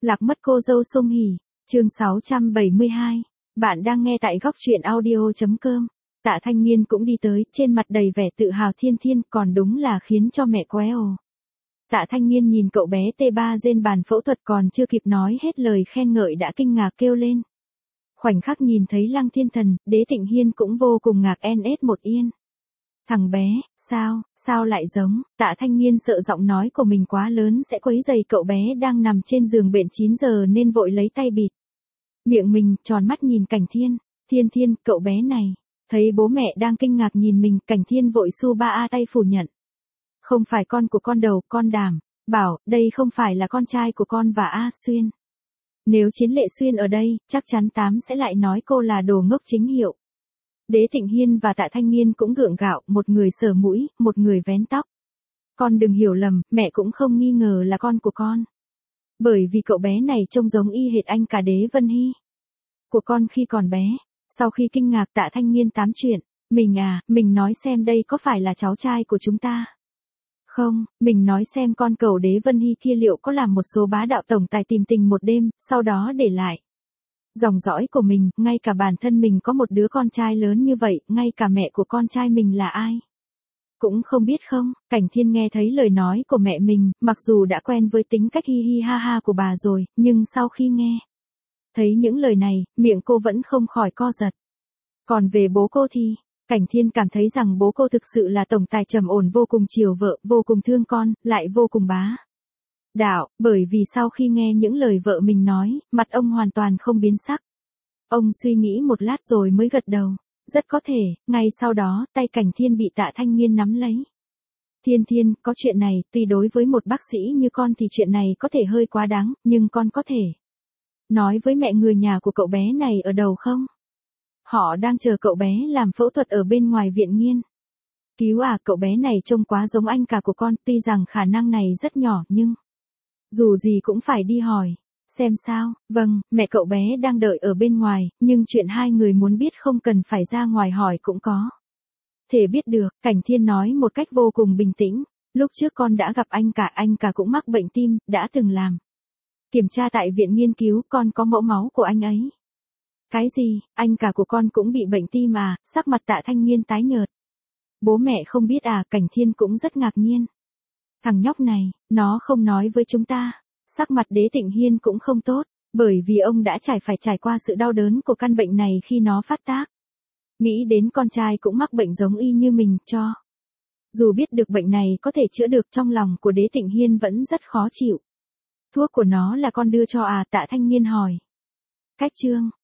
Lạc mất cô dâu Song Hỷ, chương 672. Bạn đang nghe tại góc truyện audio.com. Tạ Thanh Nghiên cũng đi tới, trên mặt đầy vẻ tự hào thiên thiên, còn đúng là khiến cho mẹ quéo. Tạ Thanh Nghiên nhìn cậu bé T3 trên bàn phẫu thuật còn chưa kịp nói hết lời khen ngợi đã kinh ngạc kêu lên. Khoảnh khắc nhìn thấy Lăng Thiên Thần, Đế Tịnh Hiên cũng vô cùng ngạc NS1 yên. Thằng bé, sao lại giống, Tạ Thanh Nghiên sợ giọng nói của mình quá lớn sẽ quấy rầy cậu bé đang nằm trên giường bệnh 9 giờ nên vội lấy tay bịt miệng mình, tròn mắt nhìn Cảnh Thiên. Thiên, cậu bé này. Thấy bố mẹ đang kinh ngạc nhìn mình, Cảnh Thiên vội xu ba a tay phủ nhận. Không phải con của con đâu, con đảm bảo, đây không phải là con trai của con và A Xuyên. Nếu Chiến Lệ Xuyên ở đây, chắc chắn Tám sẽ lại nói cô là đồ ngốc chính hiệu. Đế Tịnh Hiên và Tạ Thanh Nghiên cũng gượng gạo, một người sờ mũi, một người vén tóc. Con đừng hiểu lầm, mẹ cũng không nghi ngờ là con của con. Bởi vì cậu bé này trông giống y hệt anh cả Đế Vân Hy của con khi còn bé. Sau khi kinh ngạc, Tạ Thanh Nghiên tám chuyện. Mình nói xem đây có phải là cháu trai của chúng ta? Không, mình nói xem con cậu Đế Vân Hy kia liệu có làm một số bá đạo tổng tài tìm tình một đêm, sau đó để lại dòng dõi của mình, ngay cả bản thân mình có một đứa con trai lớn như vậy, ngay cả mẹ của con trai mình là ai cũng không biết không? Cảnh Thiên nghe thấy lời nói của mẹ mình, mặc dù đã quen với tính cách hi hi ha ha của bà rồi, nhưng sau khi nghe thấy những lời này, miệng cô vẫn không khỏi co giật. Còn về bố cô thì, Cảnh Thiên cảm thấy rằng bố cô thực sự là tổng tài trầm ổn, vô cùng chiều vợ, vô cùng thương con, lại vô cùng bá đạo, bởi vì sau khi nghe những lời vợ mình nói, mặt ông hoàn toàn không biến sắc. Ông suy nghĩ một lát rồi mới gật đầu. Rất có thể, ngay sau đó, tay Cảnh Thiên bị Tạ Thanh Nghiên nắm lấy. Thiên, có chuyện này, tuy đối với một bác sĩ như con thì chuyện này có thể hơi quá đáng, nhưng con có thể nói với mẹ người nhà của cậu bé này ở đầu không? Họ đang chờ cậu bé làm phẫu thuật ở bên ngoài viện nghiên cứu à? Cậu bé này trông quá giống anh cả của con, tuy rằng khả năng này rất nhỏ nhưng dù gì cũng phải đi hỏi xem sao. Vâng, mẹ cậu bé đang đợi ở bên ngoài, nhưng chuyện hai người muốn biết không cần phải ra ngoài hỏi cũng có thể biết được. Cảnh Thiên nói một cách vô cùng bình tĩnh. Lúc trước con đã gặp anh cả cũng mắc bệnh tim, đã từng làm kiểm tra tại viện nghiên cứu, con có mẫu máu của anh ấy. Cái gì, anh cả của con cũng bị bệnh tim à? Sắc mặt Tạ Thanh Nghiên tái nhợt. Bố mẹ không biết à? Cảnh Thiên cũng rất ngạc nhiên. Thằng nhóc này, nó không nói với chúng ta. Sắc mặt Đế Tịnh Hiên cũng không tốt, bởi vì ông đã phải trải qua sự đau đớn của căn bệnh này khi nó phát tác. Nghĩ đến con trai cũng mắc bệnh giống y như mình, dù biết được bệnh này có thể chữa được, trong lòng của Đế Tịnh Hiên vẫn rất khó chịu. Thuốc của nó là con đưa cho à? Tạ Thanh Nghiên hỏi. Cách chương